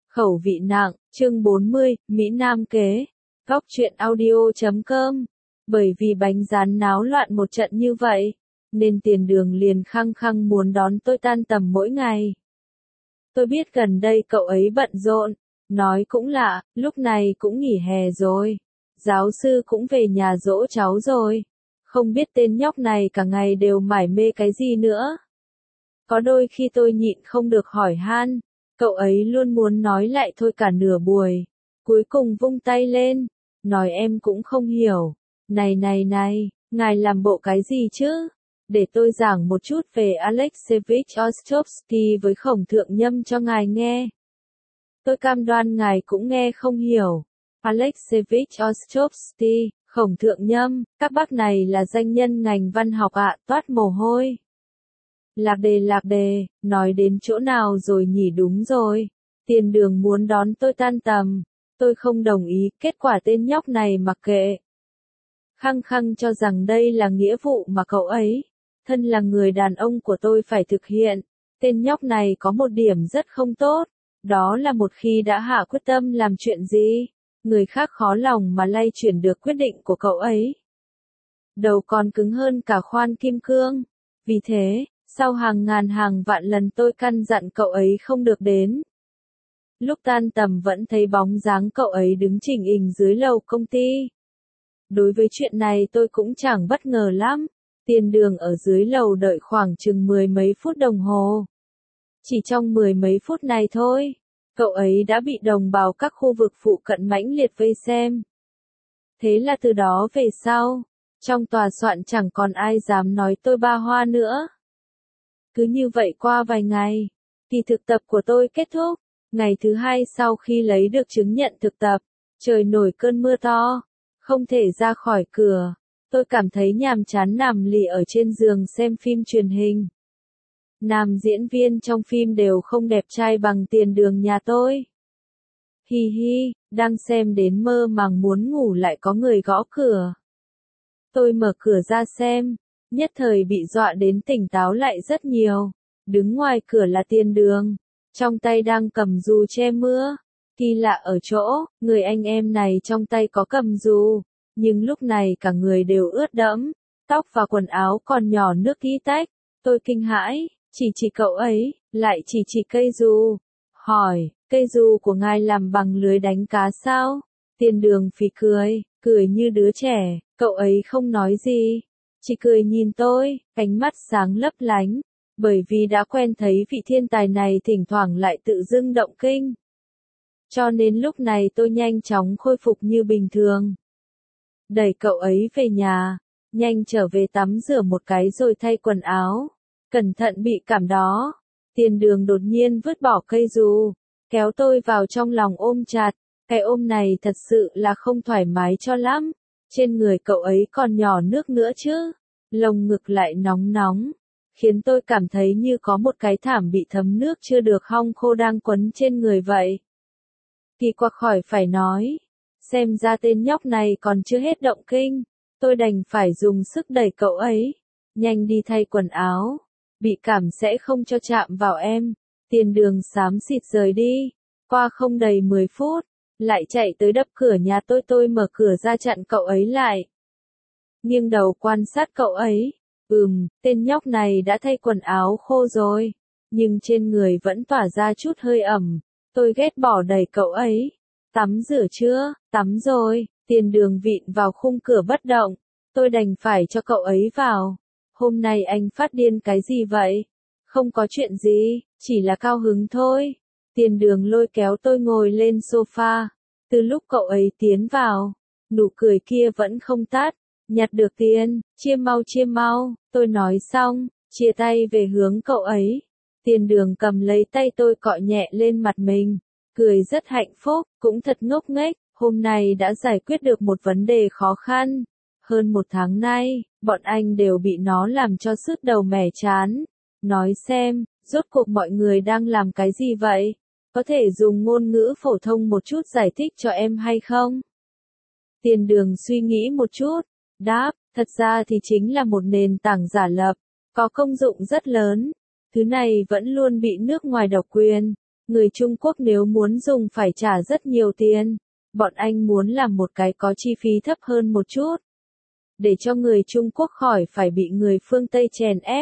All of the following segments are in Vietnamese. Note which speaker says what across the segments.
Speaker 1: Khẩu vị nặng, chương 40, Mỹ Nam kế. Góc truyện audio.com. Bởi vì bánh rán náo loạn một trận như vậy, nên Tiền Đường liền khăng khăng muốn đón tôi tan tầm mỗi ngày. Tôi biết gần đây cậu ấy bận rộn, nói cũng lạ, lúc này cũng nghỉ hè rồi. Giáo sư cũng về nhà dỗ cháu rồi. Không biết tên nhóc này cả ngày đều mải mê cái gì nữa. Có đôi khi tôi nhịn không được hỏi han, cậu ấy luôn muốn nói lại thôi cả nửa buổi. Cuối cùng vung tay lên, nói em cũng không hiểu. Này, ngài làm bộ cái gì chứ? Để tôi giảng một chút về Alexeyevich Ostrovsky với Khổng Thượng Nhâm cho ngài nghe. Tôi cam đoan ngài cũng nghe không hiểu. Alexeyevich Ostrovsky, Khổng Thượng Nhâm, các bác này là danh nhân ngành văn học ạ, toát mồ hôi. Lạc đề, nói đến chỗ nào rồi nhỉ? Đúng rồi. Tiền Đường muốn đón tôi tan tầm. Tôi không đồng ý, kết quả tên nhóc này mặc kệ. Khăng khăng cho rằng đây là nghĩa vụ mà cậu ấy, thân là người đàn ông của tôi phải thực hiện. Tên nhóc này có một điểm rất không tốt, đó là một khi đã hạ quyết tâm làm chuyện gì, người khác khó lòng mà lay chuyển được quyết định của cậu ấy. Đầu còn cứng hơn cả khoan kim cương. Vì thế, sau hàng ngàn hàng vạn lần tôi căn dặn cậu ấy không được đến. Lúc tan tầm vẫn thấy bóng dáng cậu ấy đứng chỉnh hình dưới lầu công ty. Đối với chuyện này tôi cũng chẳng bất ngờ lắm. Tiền Đường ở dưới lầu đợi khoảng chừng 10 mấy phút đồng hồ. Chỉ trong 10 mấy phút này thôi, cậu ấy đã bị đồng bào các khu vực phụ cận mãnh liệt vây xem. Thế là từ đó về sau, trong tòa soạn chẳng còn ai dám nói tôi ba hoa nữa. Cứ như vậy qua vài ngày, thì thực tập của tôi kết thúc. Ngày thứ hai sau khi lấy được chứng nhận thực tập, trời nổi cơn mưa to, không thể ra khỏi cửa. Tôi cảm thấy nhàm chán nằm lì ở trên giường xem phim truyền hình. Nam diễn viên trong phim đều không đẹp trai bằng Tiền Đường nhà tôi. Hi hi, đang xem đến mơ màng muốn ngủ lại có người gõ cửa. Tôi mở cửa ra xem, nhất thời bị dọa đến tỉnh táo lại rất nhiều. Đứng ngoài cửa là Tiền Đường, trong tay đang cầm dù che mưa. Kỳ lạ ở chỗ, người anh em này trong tay có cầm dù, nhưng lúc này cả người đều ướt đẫm, tóc và quần áo còn nhỏ nước tí tách. Tôi kinh hãi, chỉ cậu ấy, lại chỉ cây dù. Hỏi, cây dù của ngài làm bằng lưới đánh cá sao? Tiền Đường phì cười như đứa trẻ, cậu ấy không nói gì, chỉ cười nhìn tôi, ánh mắt sáng lấp lánh, bởi vì đã quen thấy vị thiên tài này thỉnh thoảng lại tự dưng động kinh. Cho nên lúc này tôi nhanh chóng khôi phục như bình thường. Đẩy cậu ấy về nhà, nhanh trở về tắm rửa một cái rồi thay quần áo. Cẩn thận bị cảm đó. Tiền Đường đột nhiên vứt bỏ cây dù, kéo tôi vào trong lòng ôm chặt. Cái ôm này thật sự là không thoải mái cho lắm. Trên người cậu ấy còn nhỏ nước nữa chứ. Lồng ngực lại nóng nóng, khiến tôi cảm thấy như có một cái thảm bị thấm nước chưa được hong khô đang quấn trên người vậy. Kỳ quặc khỏi phải nói. Xem ra tên nhóc này còn chưa hết động kinh. Tôi đành phải dùng sức đẩy cậu ấy. Nhanh đi thay quần áo. Bị cảm sẽ không cho chạm vào em. Tiền Đường xám xịt rời đi. Qua không đầy 10 phút, lại chạy tới đập cửa nhà tôi mở cửa ra chặn cậu ấy lại. Nghiêng đầu quan sát cậu ấy. Tên nhóc này đã thay quần áo khô rồi, nhưng trên người vẫn tỏa ra chút hơi ẩm. Tôi ghét bỏ đẩy cậu ấy. Tắm rửa chưa? Tắm rồi. Tiền Đường vịn vào khung cửa bất động. Tôi đành phải cho cậu ấy vào. Hôm nay anh phát điên cái gì vậy? Không có chuyện gì, chỉ là cao hứng thôi. Tiền Đường lôi kéo tôi ngồi lên sofa. Từ lúc cậu ấy tiến vào, nụ cười kia vẫn không tắt. Nhặt được tiền, chia mau, tôi nói xong, chia tay về hướng cậu ấy. Tiền Đường cầm lấy tay tôi cọ nhẹ lên mặt mình, cười rất hạnh phúc, cũng thật ngốc nghếch, hôm nay đã giải quyết được một vấn đề khó khăn. Hơn 1 tháng nay, bọn anh đều bị nó làm cho sứt đầu mẻ chán. Nói xem, rốt cuộc mọi người đang làm cái gì vậy? Có thể dùng ngôn ngữ phổ thông một chút giải thích cho em hay không? Tiền Đường suy nghĩ một chút, đáp, thật ra thì chính là một nền tảng giả lập, có công dụng rất lớn. Thứ này vẫn luôn bị nước ngoài độc quyền, Người Trung Quốc nếu muốn dùng phải trả rất nhiều tiền. Bọn anh muốn làm một cái có chi phí thấp hơn một chút. Để cho người Trung Quốc khỏi phải bị người phương Tây chèn ép.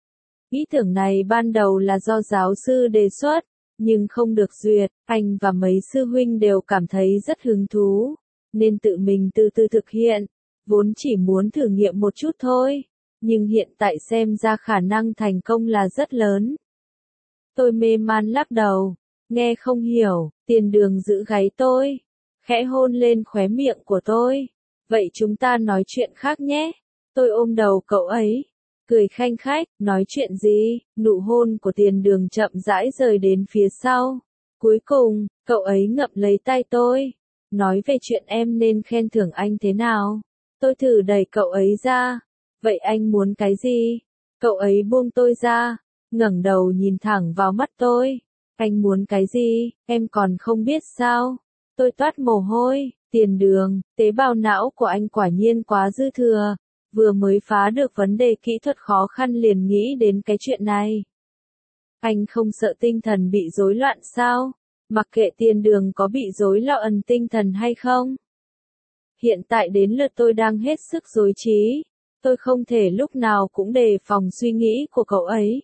Speaker 1: Ý tưởng này ban đầu là do giáo sư đề xuất, nhưng không được duyệt, anh và mấy sư huynh đều cảm thấy rất hứng thú, nên tự mình từ từ thực hiện, vốn chỉ muốn thử nghiệm một chút thôi, nhưng hiện tại xem ra khả năng thành công là rất lớn. Tôi mê man lắc đầu, nghe không hiểu, Tiền Đường giữ gáy tôi, khẽ hôn lên khóe miệng của tôi. Vậy chúng ta nói chuyện khác nhé. Tôi ôm đầu cậu ấy, cười khanh khách, nói chuyện gì? Nụ hôn của Tiền Đường chậm rãi rời đến phía sau. Cuối cùng, cậu ấy ngậm lấy tay tôi, nói về chuyện em nên khen thưởng anh thế nào. Tôi thử đẩy cậu ấy ra. Vậy anh muốn cái gì? Cậu ấy buông tôi ra, ngẩng đầu nhìn thẳng vào mắt tôi. Anh muốn cái gì, em còn không biết sao? Tôi toát mồ hôi. Tiền Đường, tế bào não của anh quả nhiên quá dư thừa, vừa mới phá được vấn đề kỹ thuật khó khăn liền nghĩ đến cái chuyện này. Anh không sợ tinh thần bị rối loạn sao? Mặc kệ Tiền Đường có bị rối loạn tinh thần hay không? Hiện tại đến lượt tôi đang hết sức rối trí, tôi không thể lúc nào cũng đề phòng suy nghĩ của cậu ấy.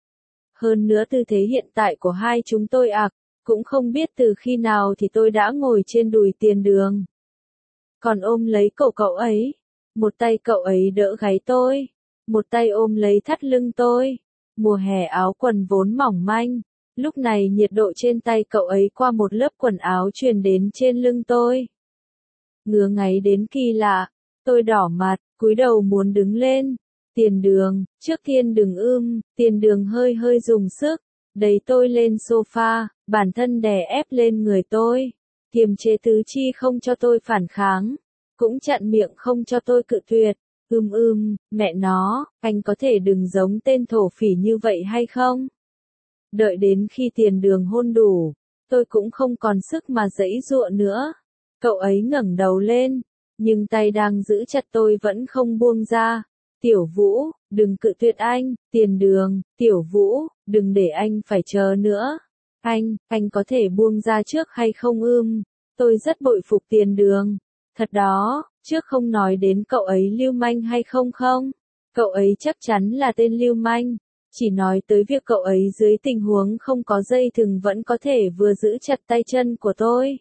Speaker 1: Hơn nữa tư thế hiện tại của hai chúng tôi cũng không biết từ khi nào thì tôi đã ngồi trên đùi Tiền Đường. Còn ôm lấy cậu ấy. Một tay cậu ấy đỡ gáy tôi. Một tay ôm lấy thắt lưng tôi. Mùa hè áo quần vốn mỏng manh. Lúc này nhiệt độ trên tay cậu ấy qua một lớp quần áo truyền đến trên lưng tôi. Ngứa ngáy đến kỳ lạ. Tôi đỏ mặt, cúi đầu muốn đứng lên. Tiền Đường, trước tiên đừng Tiền Đường hơi hơi dùng sức. Đẩy tôi lên sofa, bản thân đè ép lên người tôi, kiềm chế tứ chi không cho tôi phản kháng, cũng chặn miệng không cho tôi cự tuyệt. Mẹ nó, anh có thể đừng giống tên thổ phỉ như vậy hay không? Đợi đến khi Tiền Đường hôn đủ, tôi cũng không còn sức mà giãy giụa nữa. Cậu ấy ngẩng đầu lên, nhưng tay đang giữ chặt tôi vẫn không buông ra. Tiểu Vũ, đừng cự tuyệt anh, Tiền Đường, Tiểu Vũ, đừng để anh phải chờ nữa. Anh có thể buông ra trước hay không Tôi rất bội phục Tiền Đường. Thật đó, trước không nói đến cậu ấy lưu manh hay không. Cậu ấy chắc chắn là tên lưu manh. Chỉ nói tới việc cậu ấy dưới tình huống không có dây thừng vẫn có thể vừa giữ chặt tay chân của tôi,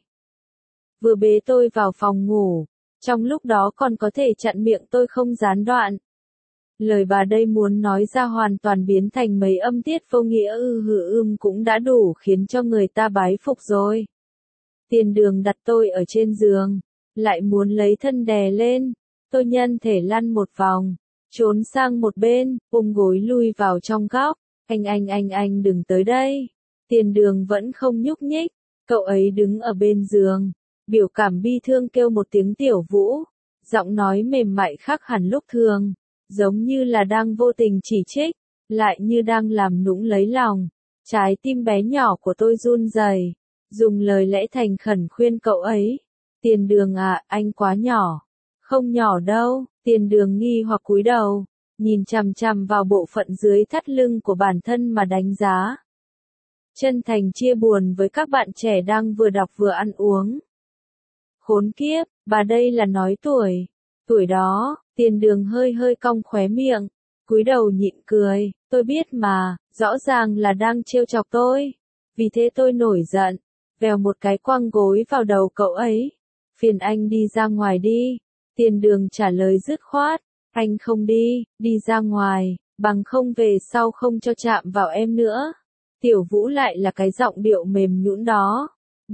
Speaker 1: vừa bế tôi vào phòng ngủ. Trong lúc đó còn có thể chặn miệng tôi không gián đoạn. Lời bà đây muốn nói ra hoàn toàn biến thành mấy âm tiết vô nghĩa cũng đã đủ khiến cho người ta bái phục rồi. Tiền Đường đặt tôi ở trên giường, lại muốn lấy thân đè lên. Tôi nhân thể lăn một vòng, trốn sang một bên, ôm gối lui vào trong góc. Anh đừng tới đây. Tiền Đường vẫn không nhúc nhích, cậu ấy đứng ở bên giường, biểu cảm bi thương kêu một tiếng Tiểu Vũ, giọng nói mềm mại khác hẳn lúc thường. Giống như là đang vô tình chỉ trích, lại như đang làm nũng lấy lòng. Trái tim bé nhỏ của tôi run rẩy, dùng lời lẽ thành khẩn khuyên cậu ấy. Tiền Đường anh quá nhỏ. Không nhỏ đâu. Tiền Đường nghi hoặc cúi đầu, nhìn chằm chằm vào bộ phận dưới thắt lưng của bản thân mà đánh giá. Chân thành chia buồn với các bạn trẻ đang vừa đọc vừa ăn uống. Khốn kiếp, bà đây là nói tuổi. Tuổi đó. Tiền Đường hơi hơi cong khóe miệng, cúi đầu nhịn cười. Tôi biết mà, rõ ràng là đang trêu chọc tôi. Vì thế tôi nổi giận, vèo một cái quăng gối vào đầu cậu ấy. Phiền anh đi ra ngoài đi. Tiền Đường trả lời dứt khoát. Anh không đi, đi ra ngoài, bằng không về sau không cho chạm vào em nữa. Tiểu Vũ lại là cái giọng điệu mềm nhũn đó.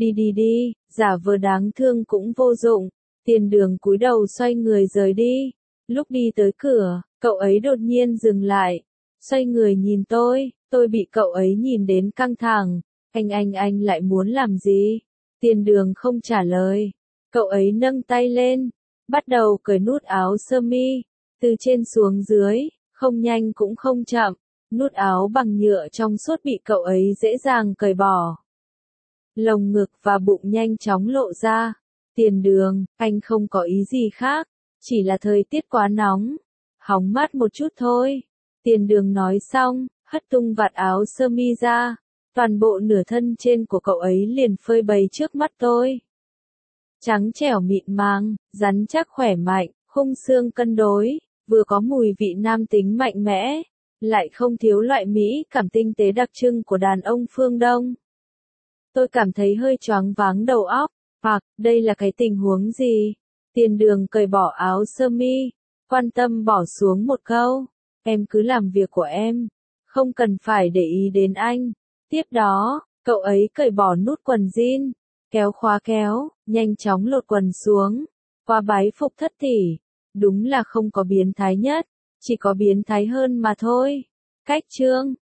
Speaker 1: Đi, giả vờ đáng thương cũng vô dụng. Tiền Đường cúi đầu xoay người rời đi. Lúc đi tới cửa, cậu ấy đột nhiên dừng lại, xoay người nhìn tôi bị cậu ấy nhìn đến căng thẳng. Anh lại muốn làm gì? Tiền Đường không trả lời. Cậu ấy nâng tay lên, bắt đầu cởi nút áo sơ mi, từ trên xuống dưới, không nhanh cũng không chậm. Nút áo bằng nhựa trong suốt bị cậu ấy dễ dàng cởi bỏ. Lồng ngực và bụng nhanh chóng lộ ra. Tiền Đường, anh không có ý gì khác. Chỉ là thời tiết quá nóng, hóng mát một chút thôi. Tiền Đường nói xong, hất tung vạt áo sơ mi ra, Toàn bộ nửa thân trên của cậu ấy liền phơi bày trước mắt tôi. Trắng trẻo mịn màng, rắn chắc khỏe mạnh, khung xương cân đối, vừa có mùi vị nam tính mạnh mẽ, lại không thiếu loại mỹ cảm tinh tế đặc trưng của đàn ông phương Đông. Tôi cảm thấy hơi choáng váng đầu óc, hoặc, đây là cái tình huống gì? Tiền Đường cởi bỏ áo sơ mi, quan tâm bỏ xuống một câu, em cứ làm việc của em, không cần phải để ý đến anh. Tiếp đó, cậu ấy cởi bỏ nút quần jean, kéo khóa kéo, nhanh chóng lột quần xuống, qua bái phục thất tỷ. Đúng là không có biến thái nhất, chỉ có biến thái hơn mà thôi. Cách chương